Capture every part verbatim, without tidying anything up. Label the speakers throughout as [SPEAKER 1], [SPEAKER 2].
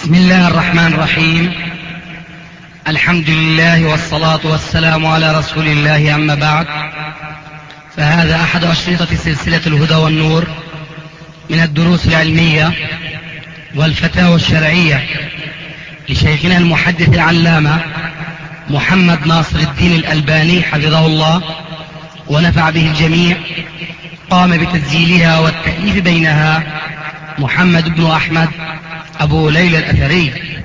[SPEAKER 1] بسم الله الرحمن الرحيم. الحمد لله والصلاة والسلام على رسول الله، أما بعد، فهذا أحد أشرطة سلسلة الهدى والنور من الدروس العلمية والفتاوى الشرعية لشيخنا المحدث العلامة محمد ناصر الدين الألباني حفظه الله ونفع به الجميع. قام بتسجيلها والتأليف بينها محمد بن أحمد أبو ليلى الأثري.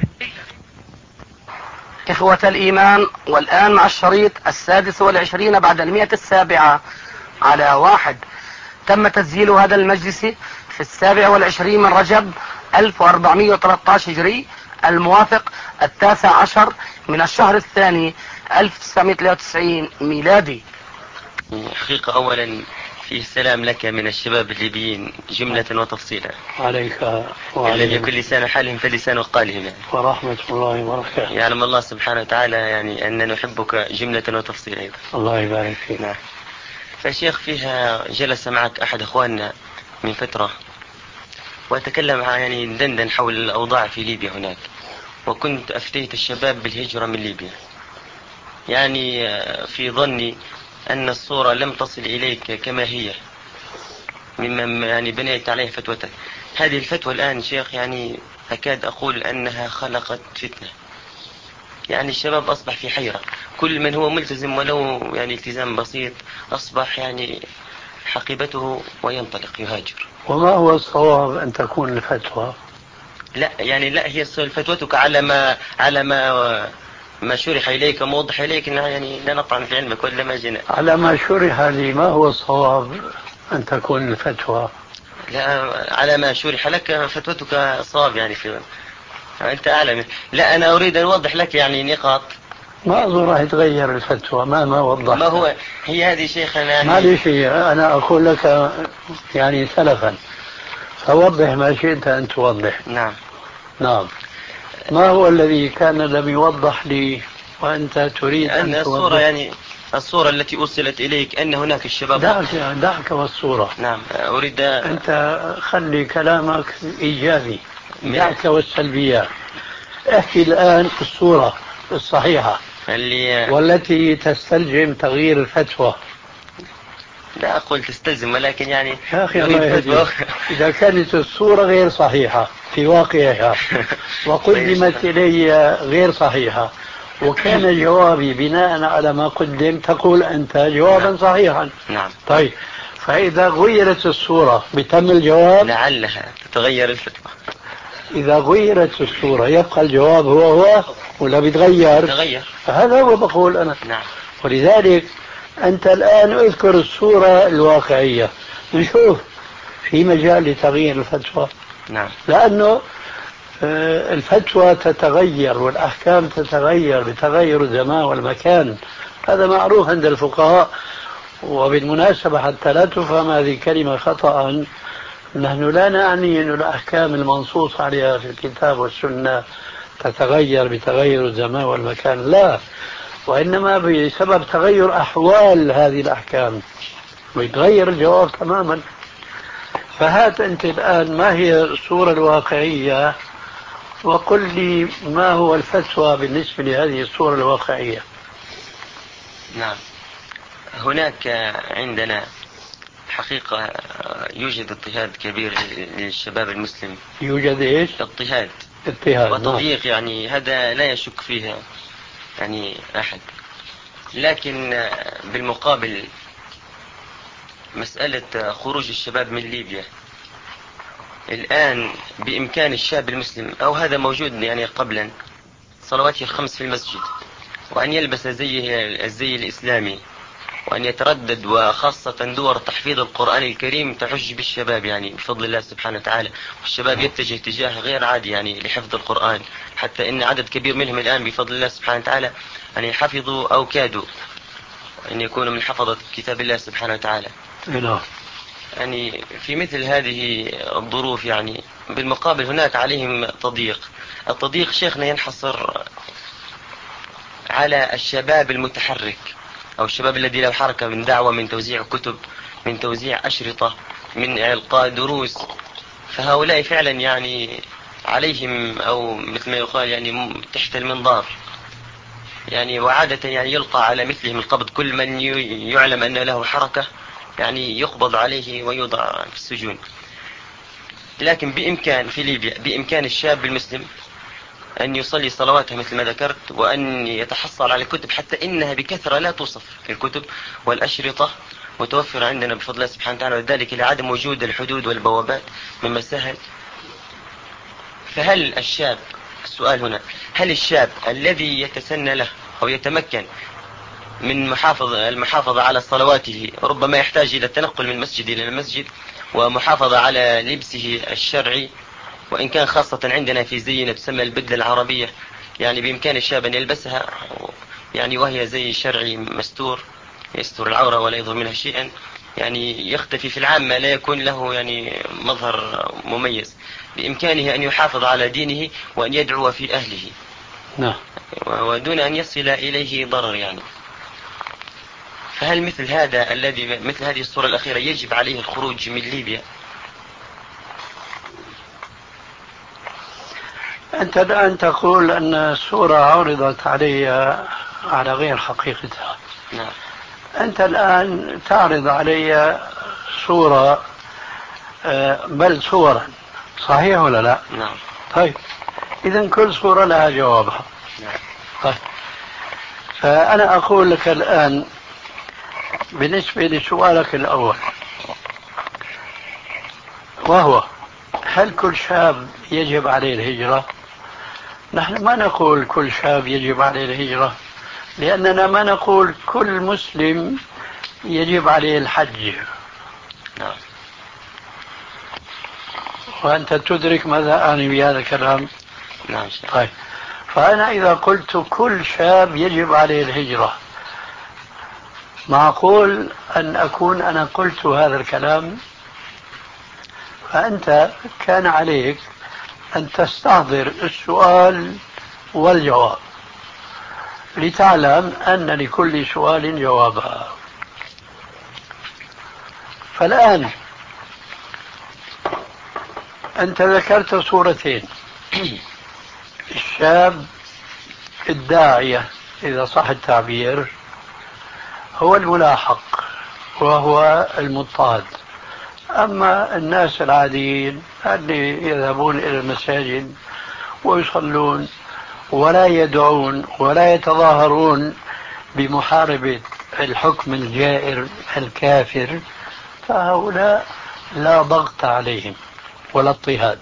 [SPEAKER 2] إخوة الإيمان، والآن مع الشريط السادس والعشرين بعد المئة السابعة على واحد. تم تسجيل هذا المجلس في السابع والعشرين من رجب ألف وأربعمائة وثلاثة عشر هجري، الموافق التاسع عشر من الشهر الثاني ألف وتسعمائة وثلاثة وتسعين ميلادي.
[SPEAKER 3] حقيقة أولا في السلام لك من الشباب الليبيين جملة وتفصيلا.
[SPEAKER 4] عليك
[SPEAKER 3] وعلى لم يكن لسان حالهم فلسان قالهم يعني.
[SPEAKER 4] ورحمة الله وبركاته.
[SPEAKER 3] يعلم الله سبحانه وتعالى يعني أن نحبك جملة وتفصيلا أيضا.
[SPEAKER 4] الله يبارك فيك.
[SPEAKER 3] نعم. فشيخ، فيها جلس معك أحد أخواننا من فترة وتكلم يعني دندن حول الأوضاع في ليبيا هناك، وكنت أفتيت الشباب بالهجرة من ليبيا، يعني في ظني أن الصورة لم تصل إليك كما هي مما يعني بنيت عليه فتوتك. هذه الفتوى الآن شيخ يعني أكاد أقول أنها خلقت فتنة، يعني الشباب أصبح في حيرة، كل من هو ملتزم ولو يعني التزام بسيط أصبح يعني حقيبته وينطلق يهاجر.
[SPEAKER 4] وما هو الصواب أن تكون الفتوى؟
[SPEAKER 3] لا يعني لا هي فتوتك على ما على ما ما شرح إليك موضح إليك، يعني لا نطعن في علمك ولا ما جينا.
[SPEAKER 4] على ما شرح لي ما هو الصواب أن تكون الفتوى؟
[SPEAKER 3] لا على ما شرح لك فتوتك صواب، يعني في أنت أعلم. لا أنا أريد أن أوضح لك يعني نقاط.
[SPEAKER 4] ما أظن راح يتغير الفتوى ما ما وضحت.
[SPEAKER 3] ما هو هي هذه شيخنا يعني
[SPEAKER 4] ما لي شيء، أنا أقول لك يعني سلفا، فوضح ما شئت أن توضح.
[SPEAKER 3] نعم
[SPEAKER 4] نعم. ما هو الذي كان لم يوضح لي وأنت تريد أن,
[SPEAKER 3] أن
[SPEAKER 4] توضح؟
[SPEAKER 3] الصورة يعني الصورة التي أرسلت إليك أن هناك الشباب.
[SPEAKER 4] دعك دعك والصورة.
[SPEAKER 3] نعم أريد.
[SPEAKER 4] أنت خلي كلامك إيجابي، دعك والسلبيات. احكي الآن الصورة الصحيحة
[SPEAKER 3] اللي
[SPEAKER 4] والتي تستلزم تغيير الفتوى.
[SPEAKER 3] لا أقول تستلزم، ولكن يعني
[SPEAKER 4] يا أخي الله يهديك، إذا كانت الصورة غير صحيحة في واقعها وقدمت إلي غير صحيحة وكان جوابي بناء على ما قدم، تقول أنت جوابا صحيحا.
[SPEAKER 3] نعم.
[SPEAKER 4] طيب، فإذا غيرت الصورة بتم الجواب؟
[SPEAKER 3] لعلها تتغير الفتوى.
[SPEAKER 4] إذا غيرت الصورة يبقى الجواب هو هو ولا بيتغير؟
[SPEAKER 3] تغير.
[SPEAKER 4] هذا هو بقول أنا.
[SPEAKER 3] نعم.
[SPEAKER 4] ولذلك أنت الآن اذكر الصورة الواقعية نشوف في مجال لتغيير الفتوى.
[SPEAKER 3] نعم.
[SPEAKER 4] لأنه الفتوى تتغير والأحكام تتغير بتغير الزمان والمكان، هذا معروف عند الفقهاء. وبالمناسبة حتى لا تفهم هذه الكلمة خطأ، نحن لا نعني أن الأحكام المنصوص عليها في الكتاب والسنة تتغير بتغير الزمان والمكان، لا، وإنما بسبب تغير أحوال هذه الأحكام ويتغير الجواب تماما. فهات أنت الآن ما هي الصورة الواقعية وقل لي ما هو الفتوى بالنسبة لهذه الصورة الواقعية.
[SPEAKER 3] نعم. هناك عندنا حقيقة يوجد اضطهاد كبير للشباب المسلم.
[SPEAKER 4] يوجد إيش؟
[SPEAKER 3] اضطهاد
[SPEAKER 4] اضطهاد
[SPEAKER 3] وتضييق، يعني هذا لا يشك فيه يعني أحد. لكن بالمقابل مسألة خروج الشباب من ليبيا الآن بإمكان الشاب المسلم، أو هذا موجود يعني قبلا، صلواته الخمس في المسجد، وأن يلبس زي الزي الإسلامي، وأن يتردد، وخاصة دور تحفيظ القرآن الكريم تحج بالشباب يعني بفضل الله سبحانه وتعالى، والشباب يتجه اتجاه غير عادي يعني لحفظ القرآن، حتى إن عدد كبير منهم الآن بفضل الله سبحانه وتعالى أن يحفظوا أو كادوا أن يكونوا من حفظة كتاب الله سبحانه وتعالى. يعني في مثل هذه الظروف يعني بالمقابل هناك عليهم تضييق. التضييق شيخنا ينحصر على الشباب المتحرك، أو الشباب الذي له حركة من دعوة، من توزيع كتب، من توزيع أشرطة، من إلقاء دروس. فهؤلاء فعلا يعني عليهم أو مثل ما يقال يعني تحت المنظار، يعني وعادة يعني يلقى على مثلهم القبض، كل من يعلم أن له حركة يعني يقبض عليه ويوضع في السجون. لكن بإمكان في ليبيا بإمكان الشاب المسلم أن يصلي صلواته مثل ما ذكرت، وأن يتحصل على الكتب، حتى إنها بكثرة لا توصف الكتب والأشرطة متوفرة عندنا بفضل الله سبحانه وتعالى، وذلك لعدم وجود الحدود والبوابات مما سهل. فهل الشاب، السؤال هنا، هل الشاب الذي يتسنى له أو يتمكن من محافظة المحافظة على صلواته ربما يحتاج إلى التنقل من مسجد إلى المسجد ومحافظة على لبسه الشرعي، وإن كان خاصة عندنا في زينة تسمى البدلة العربية، يعني بإمكان الشاب أن يلبسها يعني وهي زي شرعي مستور يستر العورة ولا يظهر منها شيئا، يعني يختفي في العامة، لا يكون له يعني مظهر مميز، بإمكانه أن يحافظ على دينه وأن يدعو في أهله.
[SPEAKER 4] نعم.
[SPEAKER 3] ودون أن يصل إليه ضرر يعني. فهل مثل هذا الذي مثل هذه الصورة الأخيرة يجب عليه الخروج من ليبيا؟
[SPEAKER 4] أنت الآن تقول أن الصورة عرضت علي على غير حقيقتها.
[SPEAKER 3] نعم.
[SPEAKER 4] أنت الآن تعرض علي صورة، بل صورا، صحيح ولا لا؟
[SPEAKER 3] نعم.
[SPEAKER 4] طيب، إذن كل صورة لها جوابها.
[SPEAKER 3] نعم.
[SPEAKER 4] طيب، فأنا أقول لك الآن بالنسبة لسؤالك الأول، وهو هل كل شاب يجب عليه الهجرة؟ نحن ما نقول كل شاب يجب عليه الهجرة، لأننا ما نقول كل مسلم يجب عليه الحج.
[SPEAKER 3] نعم.
[SPEAKER 4] وأنت تدرك ماذا أعني بهذا الكلام؟
[SPEAKER 3] نعم.
[SPEAKER 4] طيب، فأنا إذا قلت كل شاب يجب عليه الهجرة، معقول أن أكون أنا قلت هذا الكلام؟ فأنت كان عليك أن تستحضر السؤال والجواب لتعلم أن لكل سؤال جوابا. فالآن أنت ذكرت صورتين، الشاب الداعية إذا صح التعبير هو الملاحق وهو المضطهد، أما الناس العاديين اللي يذهبون إلى المساجد ويصلون ولا يدعون ولا يتظاهرون بمحاربة الحكم الجائر الكافر، فهؤلاء لا ضغط عليهم ولا اضطهاد.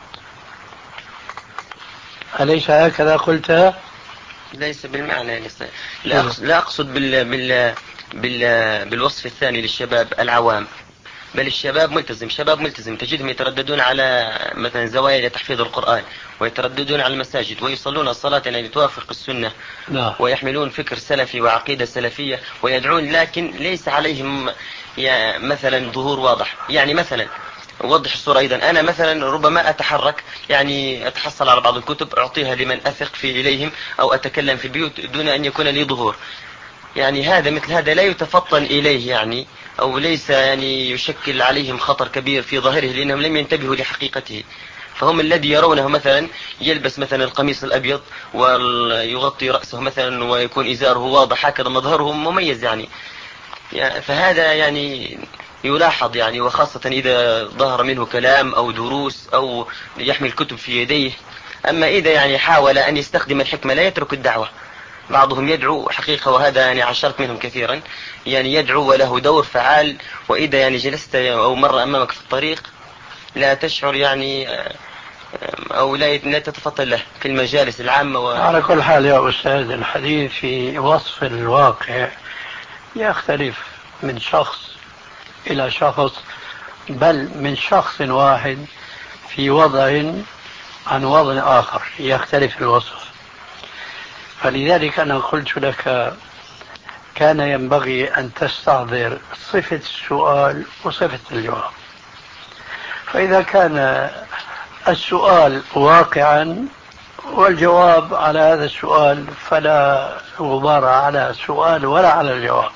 [SPEAKER 4] أليس هكذا قلت؟
[SPEAKER 3] ليس بالمعنى، لا أقصد, لا أقصد بال بال بال بالوصف الثاني للشباب العوام، بل الشباب ملتزم، شباب ملتزم تجدهم يترددون على مثلا زوايا لتحفيظ القرآن، ويترددون على المساجد، ويصلون الصلاة التي توافق السنة.
[SPEAKER 4] لا.
[SPEAKER 3] ويحملون فكر سلفي وعقيدة سلفية ويدعون، لكن ليس عليهم مثلا ظهور واضح. يعني مثلا أوضح الصورة أيضا، أنا مثلا ربما أتحرك يعني أتحصل على بعض الكتب أعطيها لمن أثق في إليهم، أو أتكلم في البيوت دون أن يكون لي ظهور. يعني هذا مثل هذا لا يتفطن إليه يعني، أو ليس يعني يشكل عليهم خطر كبير في ظاهره، لأنهم لم ينتبهوا لحقيقته. فهم الذي يرونه مثلا يلبس مثلا القميص الأبيض ويغطي رأسه مثلا ويكون إزاره واضح، هكذا مظهره مميز يعني. فهذا يعني يلاحظ يعني، وخاصة إذا ظهر منه كلام أو دروس أو يحمل كتب في يديه. أما إذا يعني حاول أن يستخدم الحكمة لا يترك الدعوة. بعضهم يدعو حقيقة، وهذا يعني عشرت منهم كثيرا، يعني يدعو وله دور فعال، وإذا يعني جلست أو مر أمامك في الطريق لا تشعر يعني أو لا تتفطن له في المجالس العامة و...
[SPEAKER 4] على كل حال يا أستاذ، الحديث في وصف الواقع يختلف من شخص إلى شخص، بل من شخص واحد في وضع عن وضع آخر يختلف الوصف. فلذلك أنا قلت لك كان ينبغي أن تستحضر صفة السؤال وصفة الجواب. فإذا كان السؤال واقعا والجواب على هذا السؤال فلا غبار على السؤال ولا على الجواب،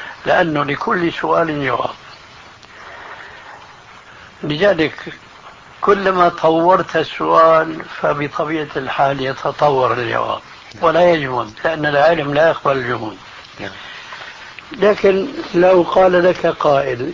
[SPEAKER 4] لأنه لكل سؤال جواب. لذلك كلما طورت السؤال فبطبيعة الحال يتطور الجواب ولا يجمد، لأن العلم لا يقبل الجمود. لكن لو قال لك قائل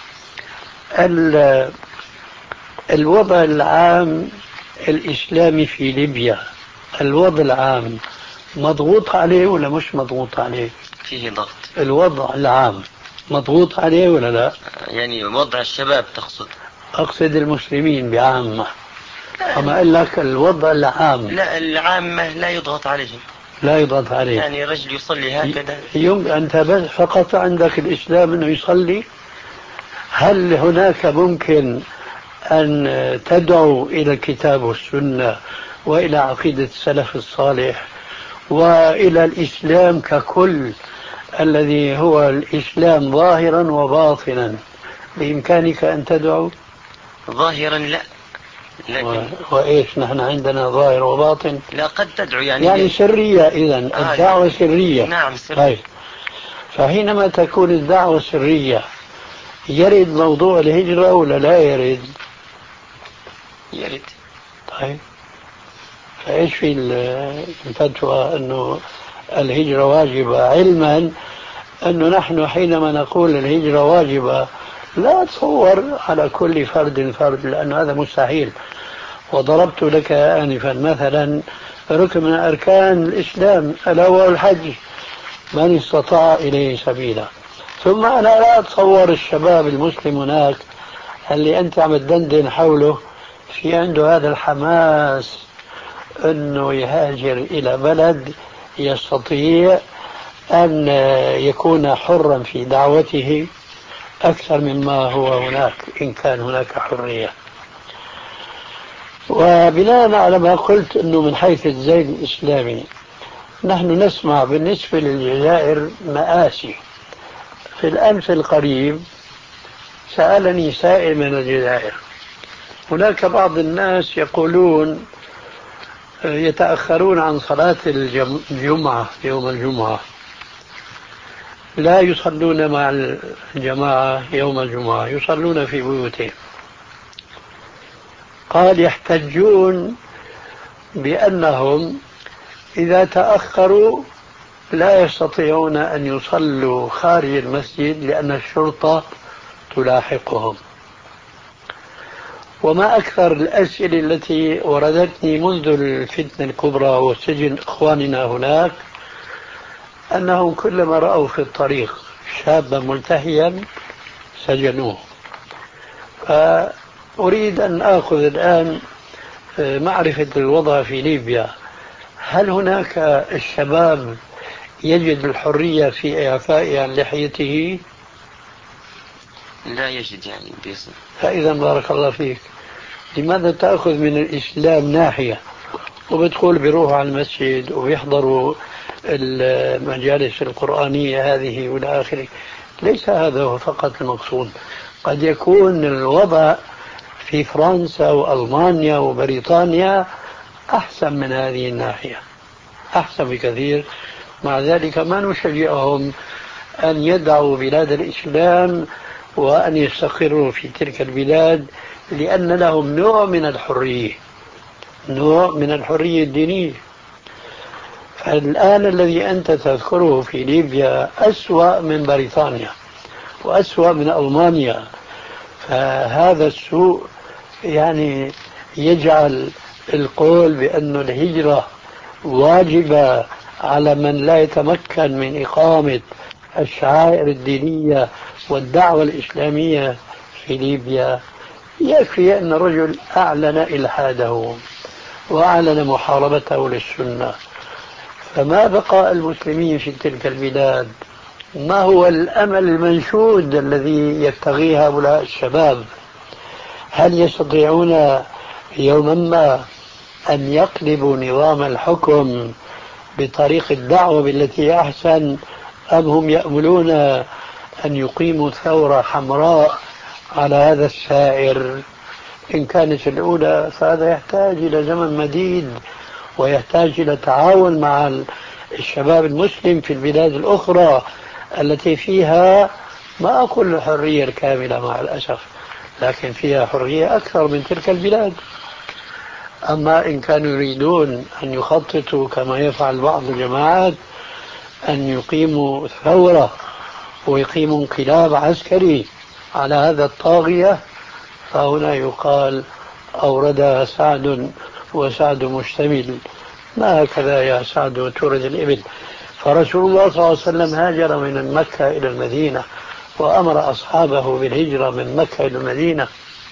[SPEAKER 4] الوضع العام الإسلامي في ليبيا، الوضع العام مضغوط عليه ولا مش مضغوط عليه؟
[SPEAKER 3] فيه ضغط.
[SPEAKER 4] الوضع العام مضغوط عليه ولا لا؟
[SPEAKER 3] يعني وضع الشباب تقصد؟
[SPEAKER 4] أقصد المسلمين بعامة. أما أقول لك الوضع العام.
[SPEAKER 3] لا، العامة لا يضغط عليهم.
[SPEAKER 4] لا يضغط عليه.
[SPEAKER 3] يعني رجل يصلي هكذا.
[SPEAKER 4] يوم أنت بس فقط عندك الإسلام أنه يصلي. هل هناك ممكن أن تدعو إلى الكتاب والسنة وإلى عقيدة السلف الصالح وإلى الإسلام ككل الذي هو الإسلام ظاهرا وباطنا، بإمكانك أن تدعو؟
[SPEAKER 3] ظاهرا لا.
[SPEAKER 4] لكن و... وإيش نحن عندنا ظاهر وباطن؟
[SPEAKER 3] لا، قد تدعو يعني
[SPEAKER 4] يعني سرية. إذن
[SPEAKER 3] آه
[SPEAKER 4] الدعوة سرية.
[SPEAKER 3] نعم سرية.
[SPEAKER 4] طيب، فحينما تكون الدعوة سرية يرد موضوع الهجرة ولا لا يرد؟
[SPEAKER 3] يرد.
[SPEAKER 4] طيب، فإيش في الفتوى أنه الهجرة واجبة، علما أنه نحن حينما نقول الهجرة واجبة لا تصور على كل فرد فرد، لأن هذا مستحيل. وضربت لك آنفا مثلا ركن من أركان الإسلام ألا وهو الحج، من استطاع إليه سبيلا. ثم أنا لا أتصور الشباب المسلم هناك اللي أنت عم تدندن حوله في عنده هذا الحماس أنه يهاجر إلى بلد يستطيع أن يكون حرا في دعوته أكثر مما هو هناك إن كان هناك حرية. وبناء على ما قلت أنه من حيث الزي الإسلامي نحن نسمع بالنسبة للجزائر مآسي. في الأمس القريب سألني سائل من الجزائر، هناك بعض الناس يقولون يتأخرون عن صلاة الجمعة يوم الجمعة، لا يصلون مع الجماعة يوم الجمعة، يصلون في بيوتهم. قال يحتجون بأنهم إذا تأخروا لا يستطيعون أن يصلوا خارج المسجد لأن الشرطة تلاحقهم. وما أكثر الأسئلة التي وردتني منذ الفتنة الكبرى وسجن إخواننا هناك أنهم كلما رأوا في الطريق شابا ملتحيا سجنوه. فأريد أن أخذ الآن معرفة الوضع في ليبيا. هل هناك الشباب يجد الحرية في إعفاء عن لحيته؟
[SPEAKER 3] لا يجد يعني بيصل.
[SPEAKER 4] فإذا بارك الله فيك، لماذا تأخذ من الإسلام ناحية وبتقول بيروحوا على المسجد وبيحضروا المجالس القرآنية هذه والى آخره؟ ليس هذا هو فقط المقصود. قد يكون الوضع في فرنسا وألمانيا وبريطانيا أحسن من هذه الناحية، أحسن بكثير. مع ذلك ما نشجعهم أن يدعوا بلاد الإسلام وأن يستقروا في تلك البلاد، لأن لهم نوع من الحرية، نوع من الحرية الدينية. فالآن الذي أنت تذكره في ليبيا أسوأ من بريطانيا وأسوأ من ألمانيا. فهذا السوء يعني يجعل القول بأن الهجرة واجبة على من لا يتمكن من إقامة الشعائر الدينية والدعوة الإسلامية في ليبيا. يكفي أن الرجل أعلن إلحاده وأعلن محاربته للسنة. فما بقى المسلمين في تلك البلاد؟ ما هو الأمل المنشود الذي يبتغيه هؤلاء الشباب؟ هل يستطيعون يوما ما أن يقلبوا نظام الحكم بطريق الدعوة بالتي أحسن، أم هم يأملون أن يقيموا ثورة حمراء على هذا السائر؟ إن كانت الأولى فهذا يحتاج إلى زمن مديد ويحتاج إلى تعاون مع الشباب المسلم في البلاد الأخرى التي فيها ما أقول الحرية الكاملة مع الأسف، لكن فيها حرية أكثر من تلك البلاد. أما إن كانوا يريدون أن يخططوا كما يفعل بعض الجماعات أن يقيموا ثورة ويقيموا انقلاب عسكري على هذا الطاغية، فهنا يقال أوردها سعد وسعد مشتمل. ما هكذا يا سعد تورد الإبل. فرسول الله صلى الله عليه وسلم هاجر من مكة إلى المدينة وأمر أصحابه بالهجرة من مكة إلى المدينة،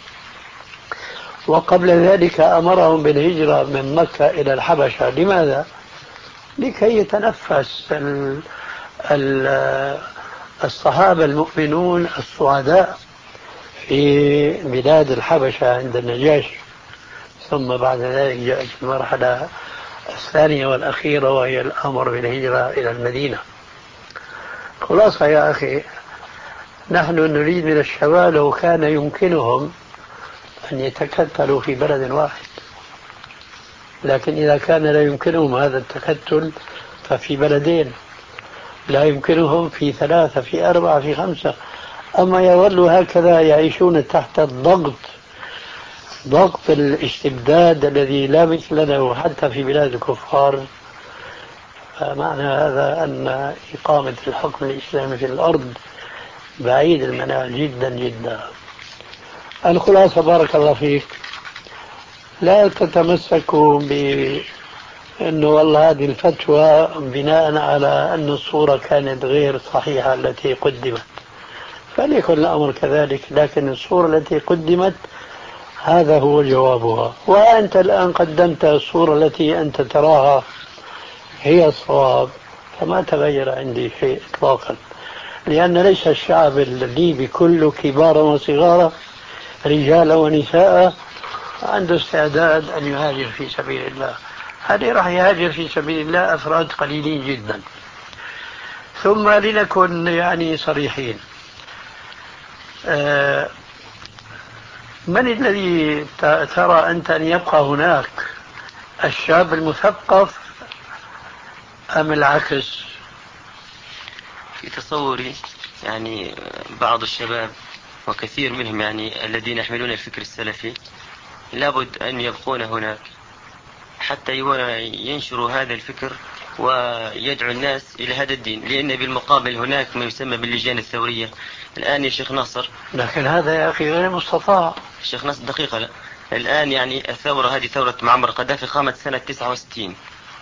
[SPEAKER 4] وقبل ذلك أمرهم بالهجرة من مكة إلى الحبشة. لماذا؟ لكي يتنفس ال ال الصحابة المؤمنون السعداء في بلاد الحبشة عند النجاشي. ثم بعد ذلك جاءت المرحلة الثانية والأخيرة وهي الأمر بالهجرة إلى المدينة. خلاصة يا أخي، نحن نريد من الشباب لو كان يمكنهم أن يتكتلوا في بلد واحد، لكن إذا كان لا يمكنهم هذا التكتل ففي بلدين، لا يمكنهم في ثلاثة في أربعة في خمسة. أما يظلوا هكذا يعيشون تحت الضغط، ضغط الاستبداد الذي لا مثل له حتى في بلاد الكفار. فمعنى هذا أن إقامة الحكم الإسلامي في الأرض بعيد المنال جدا جدا. الخلاصة بارك الله فيك، لا تتمسكوا بأنه والله هذه الفتوى بناء على أن الصورة كانت غير صحيحة التي قدمت، فليكن الأمر كذلك، لكن الصورة التي قدمت هذا هو جوابها. وأنت الآن قدمت الصورة التي أنت تراها هي الصواب، فما تغير عندي شيء إطلاقا، لأن ليس الشعب الليبي كله كبارا وصغارا رجالا ونساء عنده استعداد أن يهاجر في سبيل الله. هذه راح يهاجر في سبيل الله أفراد قليلين جدا. ثم لنكن يعني صريحين، آه من الذي ترى أنت أن يبقى هناك، الشاب المثقف أم العكس؟
[SPEAKER 3] في تصوري يعني بعض الشباب وكثير منهم يعني الذين يحملون الفكر السلفي لابد أن يبقون هناك حتى ينشروا هذا الفكر ويدعو الناس إلى هذا الدين، لأن بالمقابل هناك ما يسمى باللجان الثورية الآن يا شيخ ناصر.
[SPEAKER 4] لكن هذا يا أخي غير مستطاع.
[SPEAKER 3] شيخ ناصر دقيقة، لا. الآن يعني الثورة هذه ثورة معمر القذافي قامت سنة تسعة وستين،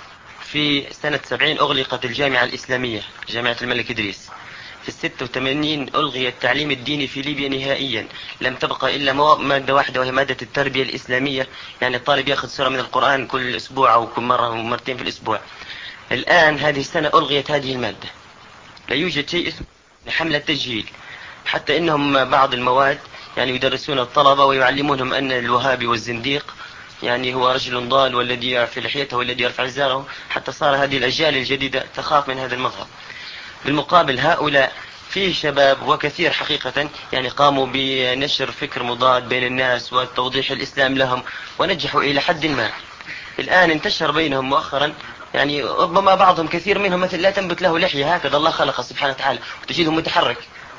[SPEAKER 3] في سنة سبعين أغلقت الجامعة الإسلامية جامعة الملك إدريس، في الستة وثمانين ألغي التعليم الديني في ليبيا نهائيا، لم تبقى إلا مادة واحدة وهي مادة التربية الإسلامية، يعني الطالب يأخذ سورة من القرآن كل أسبوع أو كل مرة ومرتين في الأسبوع. الآن هذه السنة ألغيت هذه المادة، لا يوجد شيء اسمه حملة تجهيل، حتى إنهم بعض المواد يعني يدرسون الطلبة ويعلمونهم أن الوهابي والزنديق يعني هو رجل ضال والذي يرفع لحيته والذي يرفع إزاره، حتى صار هذه الأجيال الجديدة تخاف من هذا المظهر. بالمقابل هؤلاء فيه شباب وكثير حقيقة يعني قاموا بنشر فكر مضاد بين الناس وتوضيح الإسلام لهم ونجحوا إلى حد ما. الآن انتشر بينهم مؤخرا يعني ربما بعضهم كثير منهم مثل لا تنبت له لحية، هكذا الله خلق سبحانه وتعالى، وتجده متحرك،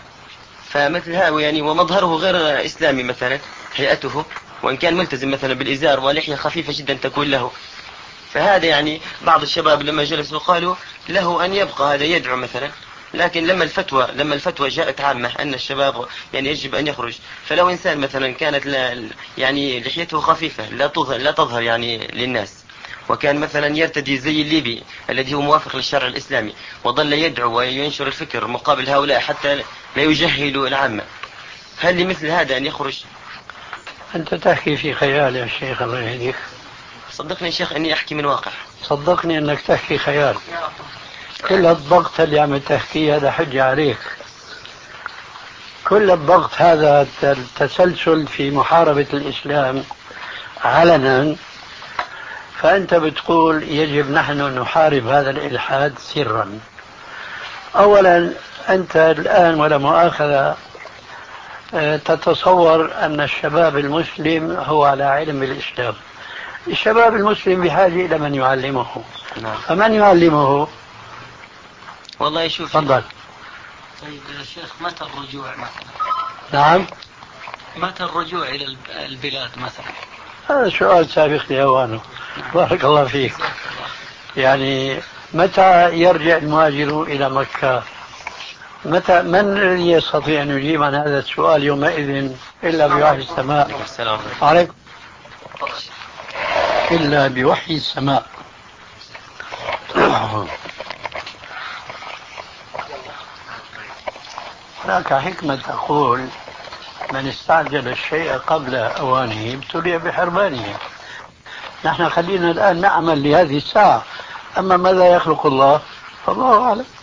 [SPEAKER 3] فمثل هذا يعني ومظهره غير إسلامي مثلا هيئته، وإن كان ملتزم مثلا بالإزار ولحية خفيفة جدا تكون له. فهذا يعني بعض الشباب لما جلسوا قالوا له أن يبقى هذا يدعو مثلا، لكن لما الفتوى لما الفتوى جاءت عامة أن الشباب يعني يجب أن يخرج، فلو إنسان مثلا كانت لا يعني لحيته خفيفة لا تظهر لا تظهر يعني للناس، وكان مثلا يرتدي زي الليبي الذي هو موافق للشرع الإسلامي وظل يدعو وينشر الفكر مقابل هؤلاء حتى لا يجهلوا العامة، هل لمثل هذا أن يخرج؟
[SPEAKER 4] أنت تحكي في خيال يا شيخ، الله يهديك.
[SPEAKER 3] صدقني يا شيخ أني أحكي من واقع.
[SPEAKER 4] صدقني أنك تحكي خيال. كل الضغط اللي عم تحكيه هذا حجة عليك. كل الضغط هذا التسلسل في محاربة الإسلام علنا، فأنت بتقول يجب نحن نحارب هذا الإلحاد سرا. أولا أنت الآن ولا مؤاخذة تتصور أن الشباب المسلم هو على علم بالإسلام. الشباب المسلم بحاجة إلى من يعلمه.
[SPEAKER 3] نعم.
[SPEAKER 4] فمن يعلمه؟
[SPEAKER 3] والله يشوف.
[SPEAKER 4] تفضل.
[SPEAKER 1] طيب يا شيخ متى الرجوع مثلا؟
[SPEAKER 4] نعم.
[SPEAKER 5] متى الرجوع إلى البلاد مثلا؟
[SPEAKER 4] هذا سؤال سابق لأوانه. بارك الله فيك. يعني متى يرجع المهاجرون إلى مكة؟ متى؟ من الذي يستطيع أن يجيب عن هذا السؤال يومئذ إلا بوحي السماء؟
[SPEAKER 3] السلام
[SPEAKER 4] عليكم. إلا بوحي السماء. هناك حكمة تقول من استعجل الشيء قبل أوانه ابتلي بحرمانه. نحن خلينا الآن نعمل لهذه الساعة، أما ماذا يخلق الله فالله أعلم.